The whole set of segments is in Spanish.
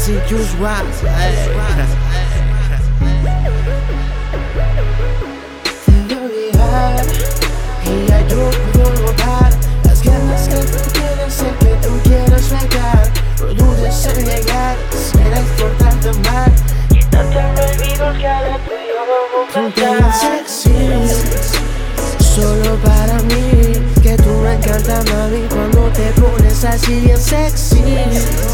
Sin Juice WRLD. Te veo llegar y ya yo puedo notar las ganas que tú tienes, sé que tú quieres regar. No dudes en llegar, si eres por tanto mal. Quítate el olvido que a la tuya vamos a cantar. Sexy, solo para mí, que tú me encantas, mami, cuando te pones así bien sexy, bien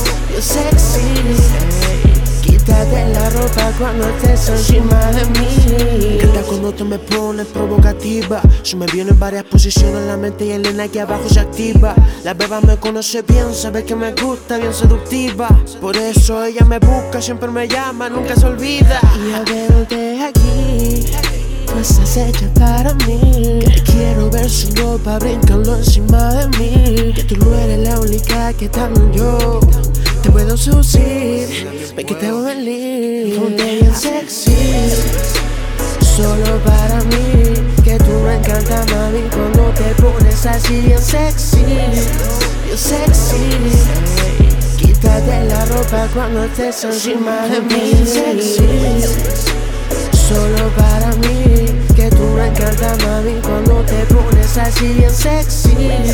sexy. Quítate la ropa cuando estés encima de mí. Canta cuando te me pones provocativa. Se me vienen varias posiciones en la mente y el nena aquí abajo se activa. La beba me conoce bien, sabe que me gusta, bien seductiva. Por eso ella me busca, siempre me llama, nunca se olvida. Y al verte aquí, tú estás hecha para mí. Que te quiero ver sin ropa, brincando encima de mí. Que tú no eres la única que también yo te puedo seducir, ven que te voy a venir. Ponte bien sexy, solo para mí, que tú me encantas, mami, cuando te pones así bien sexy, bien sexy. Quítate la ropa cuando estés encima de mí. Sexy, solo para mí, que tú me encantas, mami, cuando te pones así bien sexy, bien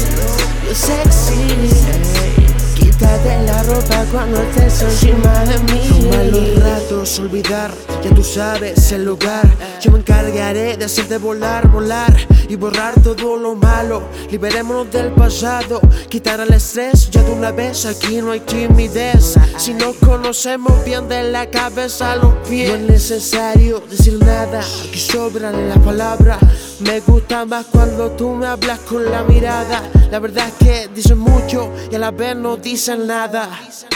sexy. Quítate la ropa cuando estés encima de mí. Son malos ratos, olvidar, ya tú sabes el lugar. Yo me encargaré de hacerte volar, volar y borrar todo lo malo. Liberémonos del pasado, quitar el estrés ya de una vez. Aquí no hay timidez, si nos conocemos bien de la cabeza a los pies. No es necesario decir nada, aquí sobran las palabras. Me gusta más cuando tú me hablas con la mirada. La verdad es que dicen mucho y a la vez no dicen nada.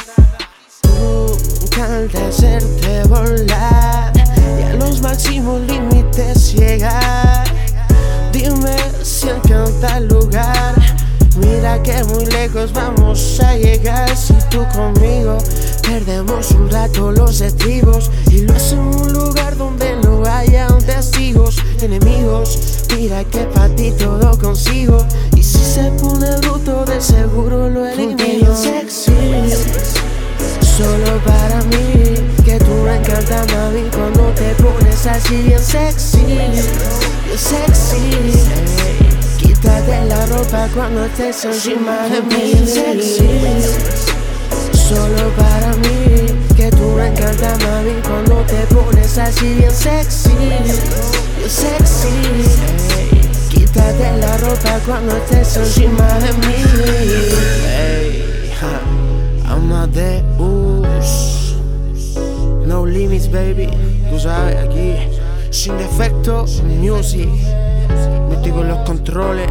Me encanta hacerte volar y a los máximos límites llegar. Dime si encanta el lugar. Mira que muy lejos vamos a llegar. Si tú conmigo perdemos un rato los estribos y lo hacemos en un lugar donde no hayan testigos ni enemigos. Mira que pa' ti todo consigo, y si se pone bruto de seguro lo elimino. Sexy, solo para mí, que tú me encantas, mami, cuando te pones así bien sexy, bien sexy. Quítate la ropa cuando estés encima de mí. Sexy, solo para mí, que tú me encantas, mami, cuando te pones así bien sexy, bien sexy. Quítate la ropa cuando estés encima de mí. Hey, I'm not that us. No limits, baby. Tú sabes, aquí sin defecto, music. No estoy con los controles.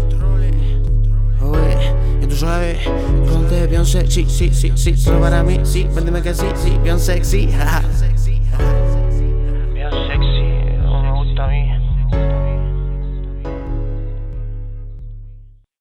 Oye, y tú sabes, ponte bien sexy, sí, solo para mí, sí, véndeme que sí, bien sexy, jaja.